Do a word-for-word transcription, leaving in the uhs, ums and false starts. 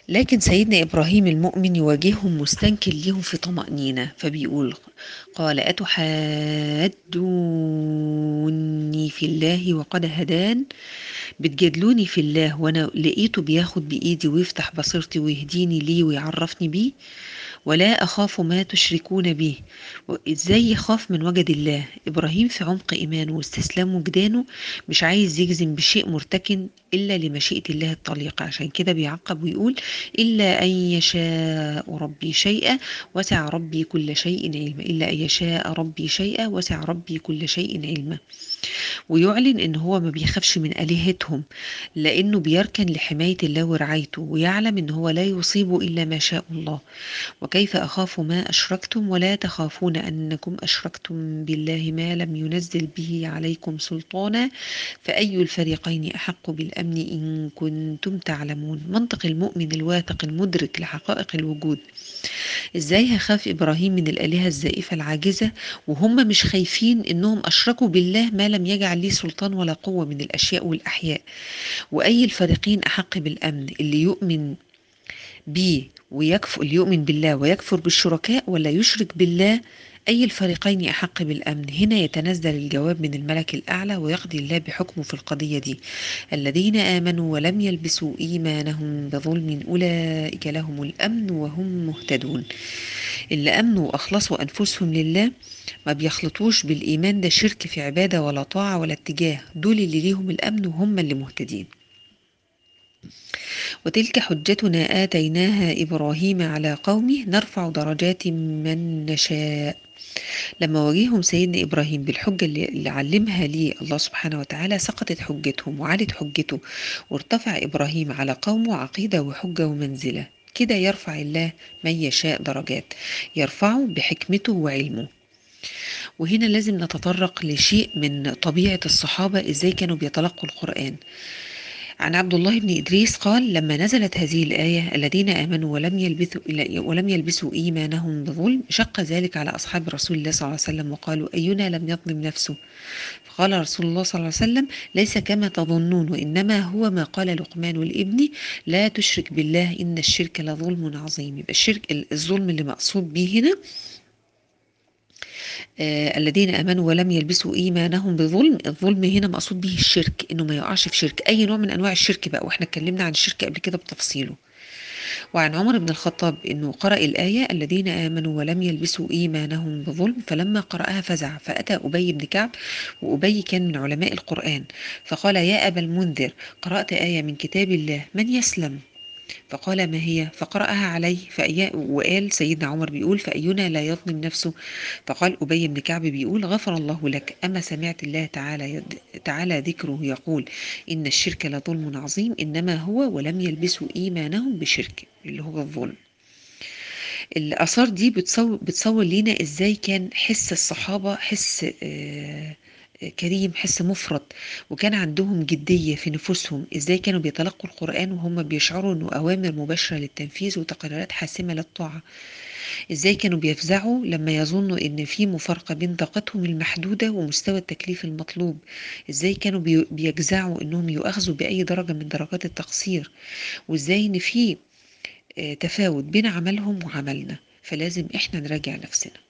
لكن سيدنا إبراهيم المؤمن يواجههم مستنكر ليهم في طمأنينة، فبيقول: قال أتحاجوني في الله وقد هدان. بتجادلوني في الله وانا لقيته بياخد بايدي ويفتح بصيرتي ويهديني ليه ويعرفني بيه. ولا اخاف ما تشركون به. ازاي يخاف من وجد الله؟ ابراهيم في عمق ايمانه واستسلام وجدانه مش عايز يجزم بشيء مرتكن الا لمشيئة الله الطليقة، عشان كده بيعقب ويقول: الا ان يشاء ربي شيئا وسع ربي كل شيء علما. الا ان يشاء ربي شيئا وسع ربي كل شيء علما. ويعلن ان هو ما بيخافش من آلهتهم، لانه بيركن لحماية الله ورعايته، ويعلم ان هو لا يصيب الا ما شاء الله. وكيف اخاف ما اشركتم ولا تخافون انكم اشركتم بالله ما لم ينزل به عليكم سلطانا فاي الفريقين احق بالامن ان كنتم تعلمون. منطق المؤمن الواثق المدرك لحقائق الوجود. ازاي هخاف ابراهيم من الالهه الزائفه العاجزه وهم مش خايفين انهم اشركوا بالله ما لم يجعل ليه سلطان ولا قوه من الاشياء والاحياء؟ واي الفريقين احق بالامن، اللي يؤمن بيه ويكفر، اللي يؤمن بالله ويكفر بالشركاء، ولا يشرك بالله؟ أي الفريقين أحق بالأمن؟ هنا يتنزل الجواب من الملك الأعلى ويقضي الله بحكمه في القضية دي: الذين آمنوا ولم يلبسوا إيمانهم بظلم أولئك لهم الأمن وهم مهتدون. اللي أمنوا وأخلصوا أنفسهم لله، ما بيخلطوش بالإيمان ده شرك في عبادة ولا طاعة ولا اتجاه، دول اللي ليهم الأمن وهم اللي مهتدين. وتلك حجتنا آتيناها إبراهيم على قومه نرفع درجات من نشاء. لما واجههم سيدنا إبراهيم بالحجة اللي اللي علمها ليه الله سبحانه وتعالى، سقطت حجتهم وعلت حجته، وارتفع إبراهيم على قومه عقيدة وحجة ومنزلة. كده يرفع الله من يشاء درجات، يرفعه بحكمته وعلمه. وهنا لازم نتطرق لشيء من طبيعة الصحابة، إزاي كانوا بيتلقوا القرآن. عن عبد الله بن إدريس قال: لما نزلت هذه الآية الذين آمنوا ولم يلبثوا ولم يلبسوا إيمانهم بظلم، شق ذلك على أصحاب رسول الله صلى الله عليه وسلم وقالوا: أينا لم يظلم نفسه؟ فقال رسول الله صلى الله عليه وسلم: ليس كما تظنون، وإنما هو ما قال لقمان لابنه: لا تشرك بالله إن الشرك لظلم عظيم. يبقى الشرك، الظلم اللي مقصود به هنا آه الذين امنوا ولم يلبسوا ايمانهم بظلم. الظلم هنا مقصود به الشرك، انه ما يقعش في شرك، اي نوع من انواع الشرك بقى، واحنا اتكلمنا عن الشرك قبل كده بتفصيله. وعن عمر بن الخطاب انه قرأ الآية: الذين آمنوا ولم يلبسوا ايمانهم بظلم، فلما قرأها فزع، فأتى أبي بن كعب، وأبي كان من علماء القرآن، فقال: يا أبا المنذر، قرأت آية من كتاب الله، من يسلم؟ فقال: ما هي؟ فقرأها عليه، فأي... وقال سيدنا عمر بيقول: فأينا لا يظلم نفسه؟ فقال أبي بن كعب بيقول: غفر الله لك، أما سمعت الله تعالى تعالى ذكره يقول: إن الشرك لظلم عظيم، إنما هو ولم يلبسوا إيمانهم بشرك، اللي هو الظلم. الآثار دي بتصور, بتصور لينا إزاي كان حس الصحابة حس آه كريم، حس مفرط، وكان عندهم جدية في نفوسهم. ازاي كانوا بيتلقوا القرآن وهم بيشعروا انه اوامر مباشرة للتنفيذ وتقريرات حاسمة للطاعة. ازاي كانوا بيفزعوا لما يظنوا ان في مفارقة بين طاقتهم المحدودة ومستوى التكليف المطلوب. ازاي كانوا بي- بيجزعوا انهم يؤخذوا باي درجة من درجات التقصير. وازاي ان في آه، تفاوت بين عملهم وعملنا، فلازم احنا نراجع نفسنا.